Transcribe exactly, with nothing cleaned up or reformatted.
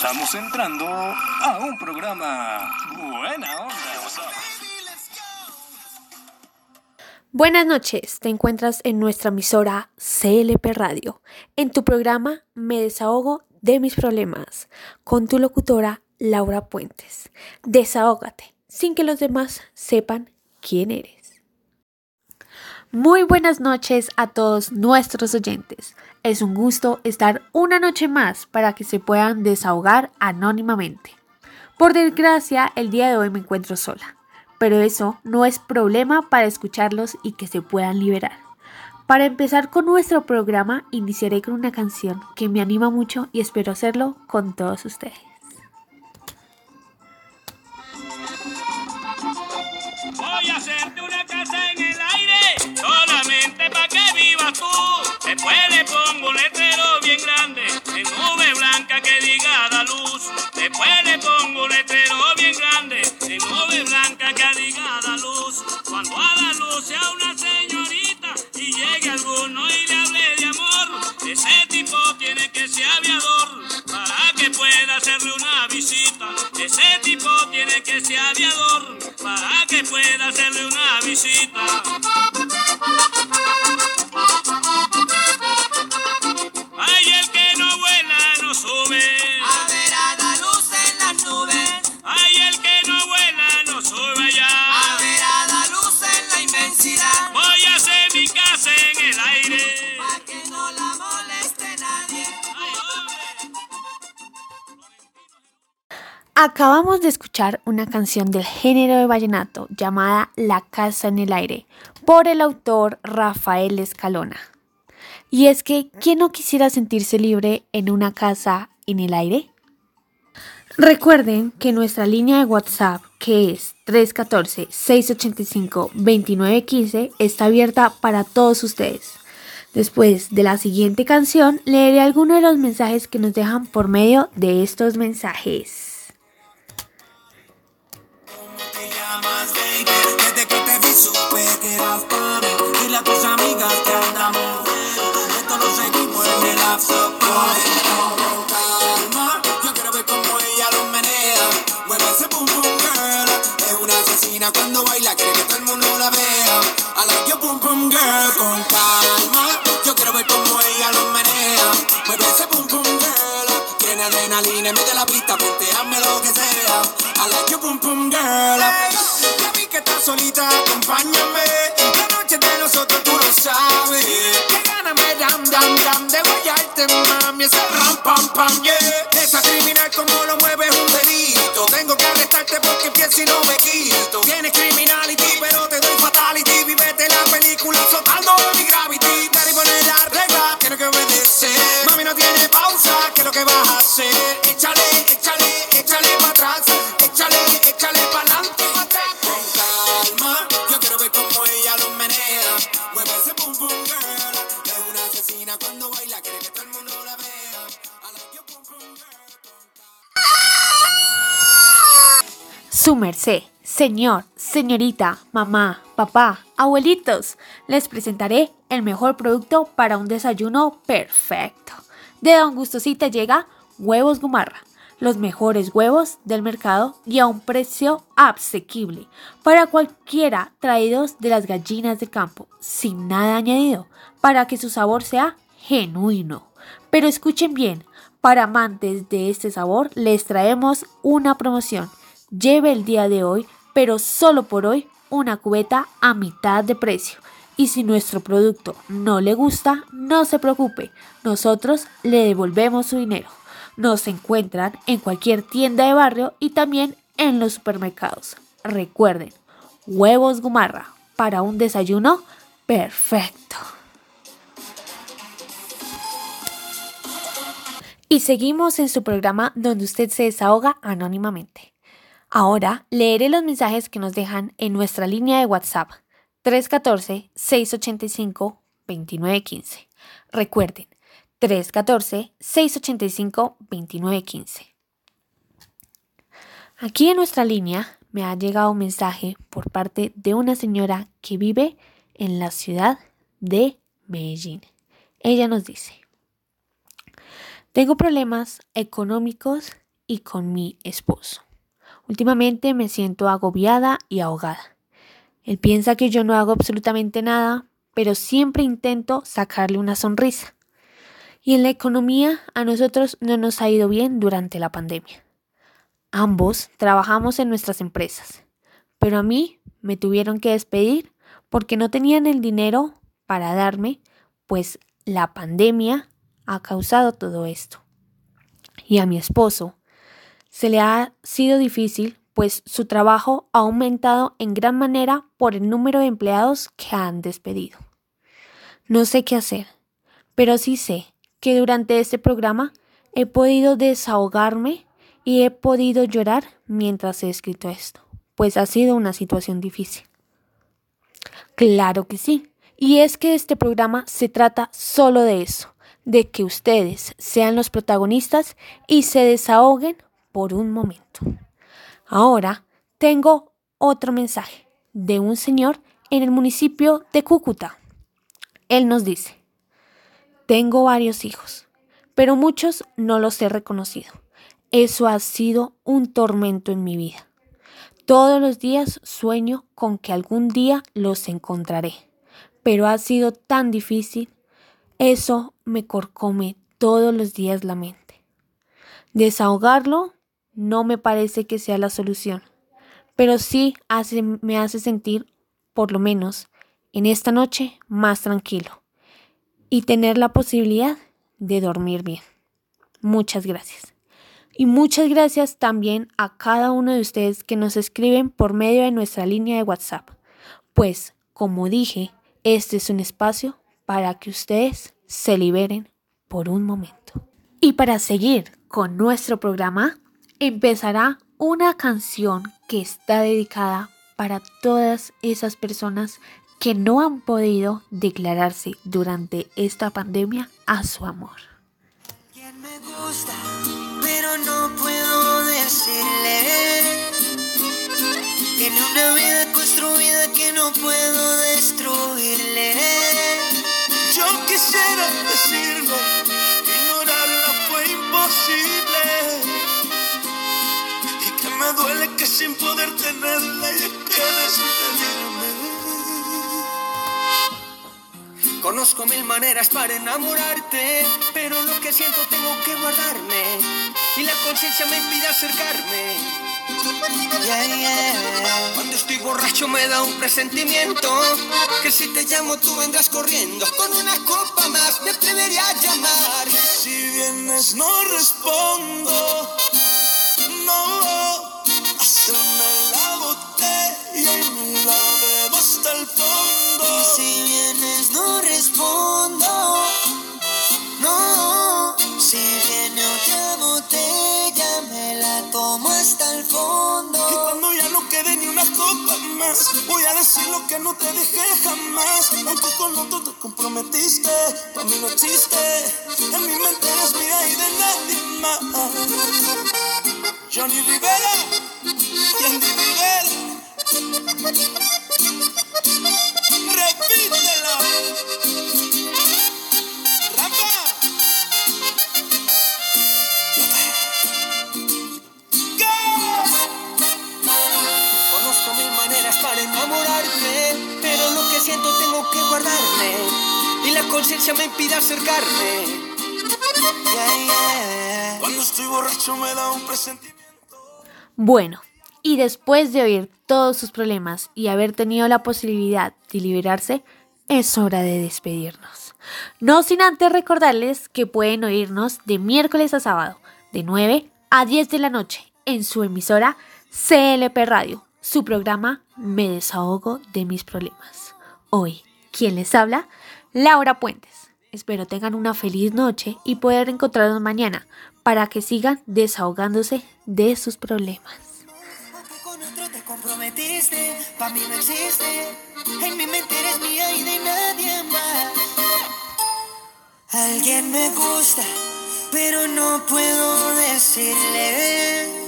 Estamos entrando a un programa buena onda. Buenas noches, te encuentras en nuestra emisora C L P Radio, en tu programa Me Desahogo de mis problemas, con tu locutora Laura Puentes. Desahógate, sin que los demás sepan quién eres. Muy buenas noches a todos nuestros oyentes. Es un gusto estar una noche más para que se puedan desahogar anónimamente. Por desgracia, el día de hoy me encuentro sola, pero eso no es problema para escucharlos y que se puedan liberar. Para empezar con nuestro programa, iniciaré con una canción que me anima mucho y espero hacerlo con todos ustedes. Voy a hacerte una casa en el aire, solamente para que vivas tú. Después le pongo un letrero bien grande, en nube blanca que diga da luz. Después le pongo un letrero bien grande, en nube blanca que diga da luz. Cuando a la luz sea una señorita y llegue alguno y le hable de amor, ese tipo tiene que ser aviador para que pueda hacerle una visita. Ese tipo tiene que ser aviador para que pueda hacerle una visita. Ay, el que no vuela no sube. A ver a la luz en las nubes. Ay, el que no vuela no sube allá. A ver a la luz en la inmensidad. Voy a hacer mi casa en el aire. Pa' que no la moleste nadie. Ay, hombre. Acabamos de escuchar una canción del género de vallenato llamada La Casa en el Aire, por el autor Rafael Escalona. Y es que, ¿quién no quisiera sentirse libre en una casa en el aire? Recuerden que nuestra línea de WhatsApp, que es tres uno cuatro, seis ocho cinco, dos nueve uno cinco, está abierta para todos ustedes. Después de la siguiente canción, leeré algunos de los mensajes que nos dejan por medio de estos mensajes. Te llamas baby, desde que te vi supe que eras para mí. Dile a tus amigas que andamos bien, esto lo seguimos en el lapso. Con calma, yo quiero ver cómo ella lo menea. Mueve ese pum pum girl, es una asesina cuando baila, quiere que todo el mundo la vea. I like your pum pum girl. Con calma, yo quiero ver cómo ella lo menea. Mueve ese pum pum girl, tiene adrenalina en medio de la pista, ponteame lo que sea. I like your pum pum girl. Ya vi que estás solita, acompáñame. Esta noche de nosotros tú lo sabes. Que gana me dam dam dam de guayarte, mami. Ese ram pam pam yeah. Esa criminal como lo mueve es un delito. Tengo que arrestarte porque empiezo y no me quito. Tienes criminality pero te doy fatality. Vívete la película soltando mi gravity. Daddy pone la regla, tiene que obedecer. Mami no tiene pausa, ¿qué es lo que vas a hacer? Échale, échale, échale para atrás. Échale, échale pa'lante. Con calma, yo quiero ver cómo ella lo menea. Mueve ese pum pum girl. Es una asesina cuando baila, quiere que todo el mundo la vea. I like your pum pum girl. Su merced, señor, señorita, mamá, papá, abuelitos, les presentaré el mejor producto para un desayuno perfecto. De Don Gustosita llega Huevos Gumarra, los mejores huevos del mercado y a un precio asequible para cualquiera, traídos de las gallinas de campo, sin nada añadido, para que su sabor sea genuino. Pero escuchen bien, para amantes de este sabor les traemos una promoción. Lleve el día de hoy, pero solo por hoy, una cubeta a mitad de precio. Y si nuestro producto no le gusta, no se preocupe, nosotros le devolvemos su dinero. Nos encuentran en cualquier tienda de barrio y también en los supermercados. Recuerden, Huevos Gumarra, para un desayuno perfecto. Y seguimos en su programa donde usted se desahoga anónimamente. Ahora leeré los mensajes que nos dejan en nuestra línea de WhatsApp tres uno cuatro, seis ocho cinco, dos nueve uno cinco. Recuerden, tres uno cuatro, seis ocho cinco, dos nueve uno cinco. Aquí en nuestra línea me ha llegado un mensaje por parte de una señora que vive en la ciudad de Medellín. Ella nos dice: tengo problemas económicos y con mi esposo. Últimamente me siento agobiada y ahogada. Él piensa que yo no hago absolutamente nada, pero siempre intento sacarle una sonrisa. Y en la economía a nosotros no nos ha ido bien durante la pandemia. Ambos trabajamos en nuestras empresas, pero a mí me tuvieron que despedir porque no tenían el dinero para darme, pues la pandemia ha causado todo esto. Y a mi esposo se le ha sido difícil, pues su trabajo ha aumentado en gran manera por el número de empleados que han despedido. No sé qué hacer, pero sí sé que durante este programa he podido desahogarme y he podido llorar mientras he escrito esto, pues ha sido una situación difícil. Claro que sí, y es que este programa se trata solo de eso, de que ustedes sean los protagonistas y se desahoguen por un momento. Ahora tengo otro mensaje de un señor en el municipio de Cúcuta. Él nos dice: tengo varios hijos, pero muchos no los he reconocido. Eso ha sido un tormento en mi vida. Todos los días sueño con que algún día los encontraré, pero ha sido tan difícil. Eso me carcome todos los días la mente. Desahogarlo no me parece que sea la solución, pero sí hace, me hace sentir, por lo menos en esta noche, más tranquilo y tener la posibilidad de dormir bien. Muchas gracias. Y muchas gracias también a cada uno de ustedes que nos escriben por medio de nuestra línea de WhatsApp. Pues, como dije, este es un espacio para que ustedes se liberen por un momento. Y para seguir con nuestro programa, empezará una canción que está dedicada para todas esas personas que no han podido declararse durante esta pandemia a su amor. Quien me gusta, pero no puedo decirle. Tiene una vida construida que no puedo destruirle. Yo quisiera decirle, ignorarla fue imposible. Y que me duele que sin poder tenerla ella quiere despedirme. Conozco mil maneras para enamorarte, pero lo que siento tengo que guardarme. Y la conciencia me impide acercarme. Yeah, yeah. Cuando estoy borracho me da un presentimiento que si te llamo tú vendrás corriendo. Con una copa más me atrevería a llamar. Si vienes no respondo. No, hazme la botella y me la bebo hasta el fondo. Si vienes no respondo. No, si viene otra botella me la tomo hasta el fondo. Y cuando ya no quede ni una copa más, voy a decir lo que no te dejé jamás. Aunque con otro te comprometiste, para mí no existe. En mi mente eres mía y de nadie más. Johnny Rivera y Andy Rivera. Repítelo. Rafa. Conozco mil maneras para enamorarte, pero lo que siento tengo que guardarme. Y la conciencia me impide acercarme. Yeah, yeah. Cuando estoy borracho me da un presentimiento. Bueno, y después de oír todos sus problemas y haber tenido la posibilidad de liberarse, es hora de despedirnos. No sin antes recordarles que pueden oírnos de miércoles a sábado, de nueve a diez de la noche, en su emisora C L P Radio, su programa Me Desahogo de Mis Problemas. Hoy, ¿quién les habla? Laura Puentes. Espero tengan una feliz noche y poder encontrarnos mañana para que sigan desahogándose de sus problemas. Con otro te comprometiste, pa' mí no existe. En mi mente eres mía y de nadie más. Alguien me gusta, pero no puedo decirle.